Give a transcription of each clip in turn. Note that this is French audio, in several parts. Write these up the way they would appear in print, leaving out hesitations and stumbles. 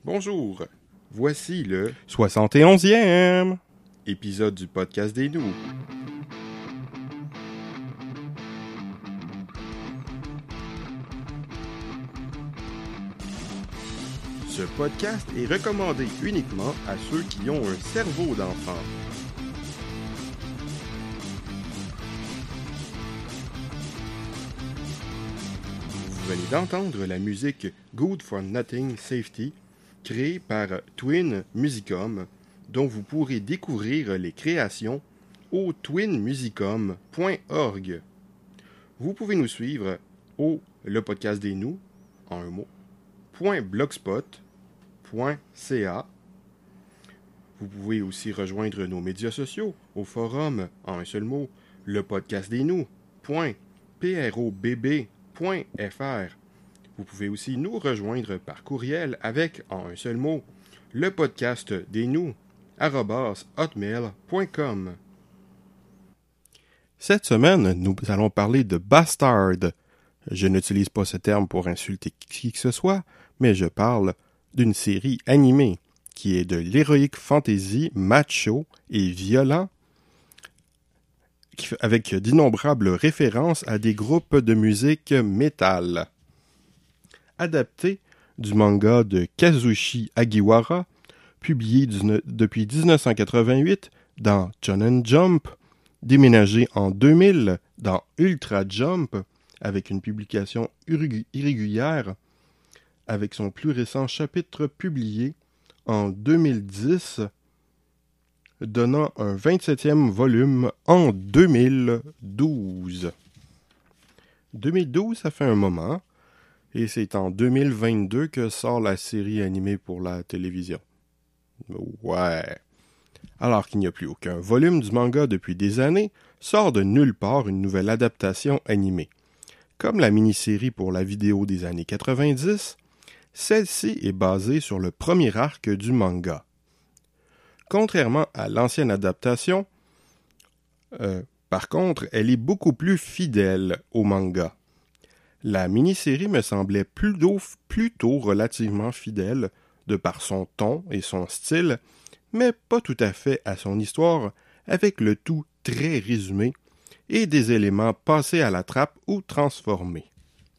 Bonjour, voici le 71e épisode du podcast des Nous. Ce podcast est recommandé uniquement à ceux qui ont un cerveau d'enfant. Vous venez d'entendre la musique Good for Nothing Safety, créée par Twin Musicom, dont vous pourrez découvrir les créations au twinmusicom.org. Vous pouvez nous suivre au Le Podcast des Nous, en un mot, .blogspot.ca. Vous pouvez aussi rejoindre nos médias sociaux au forum, en un seul mot, lepodcastdesnous.probb.fr. Vous pouvez aussi nous rejoindre par courriel avec, en un seul mot, lepodcastdesnous@hotmail.com. Cette semaine, nous allons parler de Bastard. Je n'utilise pas ce terme pour insulter qui que ce soit, mais je parle d'une série animée qui est de l'heroic fantasy macho et violent avec d'innombrables références à des groupes de musique métal. Adapté du manga de Kazushi Hagiwara, publié depuis 1988 dans Shonen Jump, déménagé en 2000 dans Ultra Jump, avec une publication irrégulière, avec son plus récent chapitre publié en 2010, donnant un 27e volume en 2012. 2012, ça fait un moment, et c'est en 2022 que sort la série animée pour la télévision. Ouais. Alors qu'il n'y a plus aucun volume du manga depuis des années, sort de nulle part une nouvelle adaptation animée. Comme la mini-série pour la vidéo des années 90, celle-ci est basée sur le premier arc du manga. Contrairement à l'ancienne adaptation, par contre, elle est beaucoup plus fidèle au manga. La mini-série me semblait plutôt relativement fidèle de par son ton et son style, mais pas tout à fait à son histoire, avec le tout très résumé et des éléments passés à la trappe ou transformés.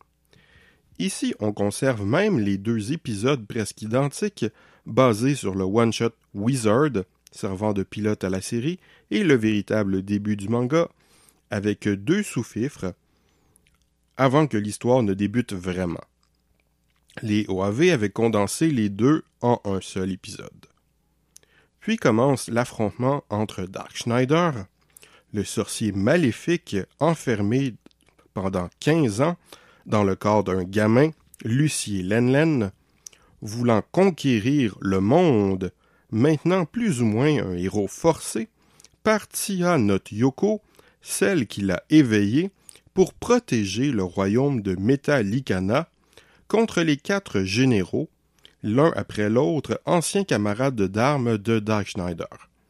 Ici, on conserve même les deux épisodes presque identiques, basés sur le one-shot Wizard, servant de pilote à la série, et le véritable début du manga, avec deux sous-fifres, avant que l'histoire ne débute vraiment. Les OAV avaient condensé les deux en un seul épisode. Puis commence l'affrontement entre Dark Schneider, le sorcier maléfique enfermé pendant 15 ans dans le corps d'un gamin, Lucier Lenlen, voulant conquérir le monde, maintenant plus ou moins un héros forcé, par Tia Not Yoko, celle qui l'a éveillé, pour protéger le royaume de Metallicana contre les 4 généraux, l'un après l'autre anciens camarades d'armes de Dark Schneider.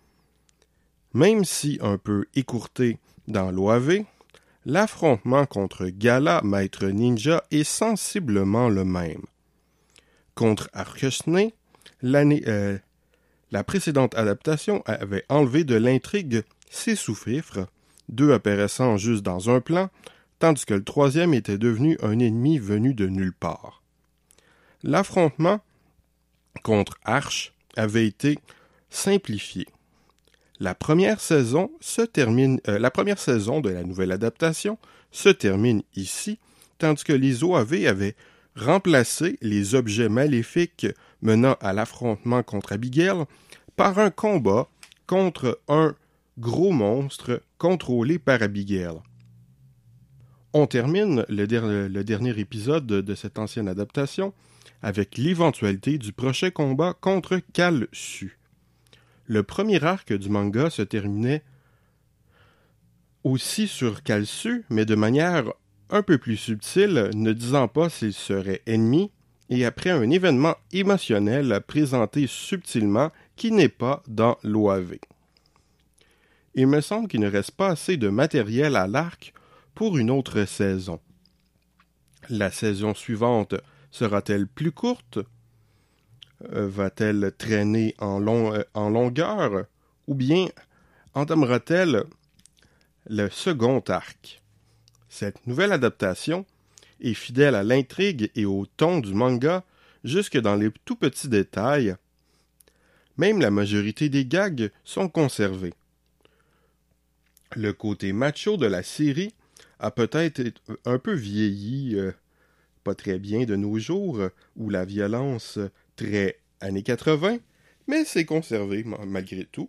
Même si un peu écourté dans l'OAV, l'affrontement contre Gala, maître ninja, est sensiblement le même. Contre Arkesne, la précédente adaptation avait enlevé de l'intrigue 6 sous-fifres, 2 apparaissant juste dans un plan, tandis que le troisième était devenu un ennemi venu de nulle part. L'affrontement contre Arch avait été simplifié. La première saison de la nouvelle adaptation se termine ici, tandis que les OAV avaient remplacé les objets maléfiques menant à l'affrontement contre Abigail par un combat contre un gros monstre contrôlé par Abigail. On termine le dernier épisode de cette ancienne adaptation avec l'éventualité du prochain combat contre Kal'Su. Le premier arc du manga se terminait aussi sur Kal'Su, mais de manière un peu plus subtile, ne disant pas s'il serait ennemi, et après un événement émotionnel présenté subtilement qui n'est pas dans l'OAV. Il me semble qu'il ne reste pas assez de matériel à l'arc pour une autre saison. La saison suivante sera-t-elle plus courte? Va-t-elle traîner en longueur ou bien entamera-t-elle le second arc? Cette nouvelle adaptation est fidèle à l'intrigue et au ton du manga jusque dans les tout petits détails. Même la majorité des gags sont conservés. Le côté macho de la série a peut-être un peu vieilli, pas très bien de nos jours, où la violence très années 80, mais c'est conservé malgré tout.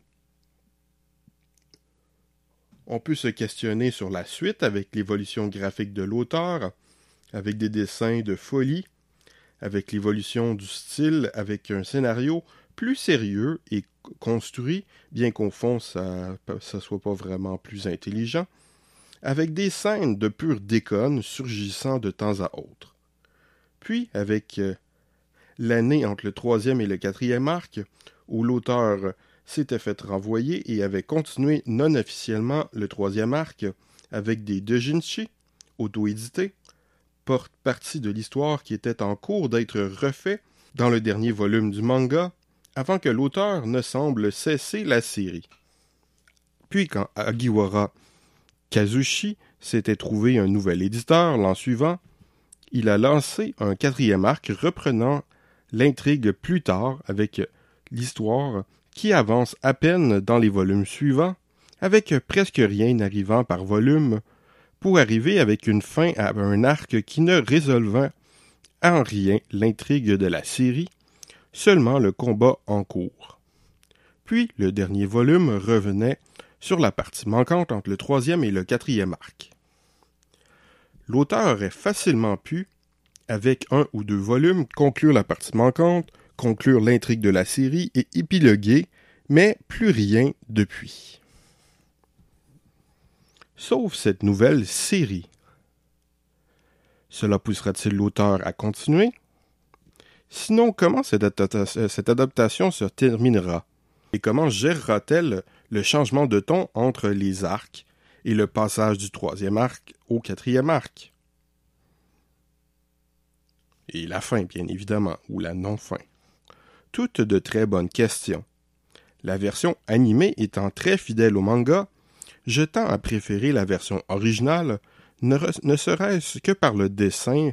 On peut se questionner sur la suite avec l'évolution graphique de l'auteur, avec des dessins de folie, avec l'évolution du style, avec un scénario plus sérieux et construit, bien qu'au fond ça soit pas vraiment plus intelligent, avec des scènes de pure déconne surgissant de temps à autre. Puis, avec l'année entre le 3e et le 4e arc, où l'auteur s'était fait renvoyer et avait continué non officiellement le 3e arc avec des doujinshi auto-édités, partie de l'histoire qui était en cours d'être refait dans le dernier volume du manga, avant que l'auteur ne semble cesser la série. Puis quand Agiwara Kazushi s'était trouvé un nouvel éditeur l'an suivant, il a lancé un 4e arc reprenant l'intrigue plus tard avec l'histoire qui avance à peine dans les volumes suivants, avec presque rien arrivant par volume, pour arriver avec une fin à un arc qui ne résolvait en rien l'intrigue de la série, seulement le combat en cours. Puis le dernier volume revenait sur la partie manquante entre le 3e et le 4e arc. L'auteur aurait facilement pu, avec 1 ou 2 volumes, conclure la partie manquante, conclure l'intrigue de la série et épiloguer, mais plus rien depuis. Sauf cette nouvelle série. Cela poussera-t-il l'auteur à continuer? Sinon, comment cette adaptation se terminera? Et comment gérera-t-elle le changement de ton entre les arcs et le passage du 3e arc au 4e arc? Et la fin, bien évidemment, ou la non-fin. Toutes de très bonnes questions. La version animée étant très fidèle au manga, je tends à préférer la version originale, ne serait-ce que par le dessin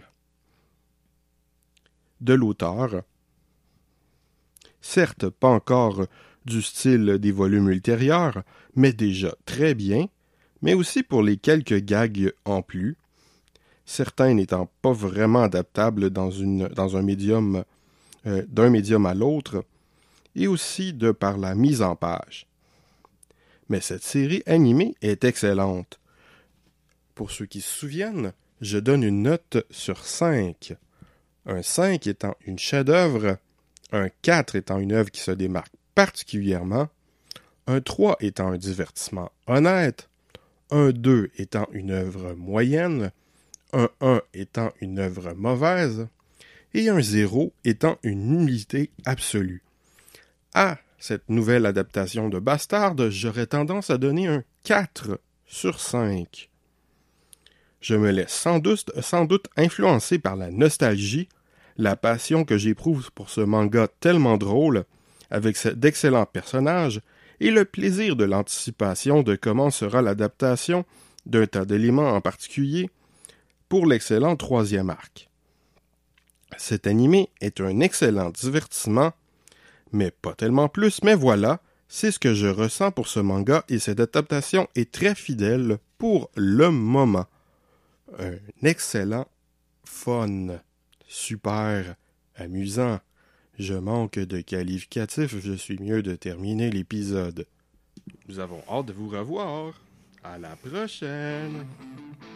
de l'auteur. Certes, pas encore du style des volumes ultérieurs, mais déjà très bien, mais aussi pour les quelques gags en plus, certains n'étant pas vraiment adaptables dans un médium, d'un médium à l'autre, et aussi de par la mise en page. Mais cette série animée est excellente. Pour ceux qui se souviennent, je donne une note sur 5. Un 5 étant une chef-d'œuvre, un 4 étant une œuvre qui se démarque particulièrement, un 3 étant un divertissement honnête, un 2 étant une œuvre moyenne, un 1 étant une œuvre mauvaise, et un 0 étant une nullité absolue. À cette nouvelle adaptation de Bastard, j'aurais tendance à donner un 4 sur 5. Je me laisse sans doute influencer par la nostalgie, la passion que j'éprouve pour ce manga tellement drôle, avec d'excellents personnages, et le plaisir de l'anticipation de comment sera l'adaptation d'un tas d'éléments en particulier pour l'excellent 3e arc. Cet animé est un excellent divertissement, mais pas tellement plus, mais voilà, c'est ce que je ressens pour ce manga et cette adaptation est très fidèle pour le moment. Un excellent fun, super amusant. Je manque de qualificatifs, je suis mieux de terminer l'épisode. Nous avons hâte de vous revoir. À la prochaine!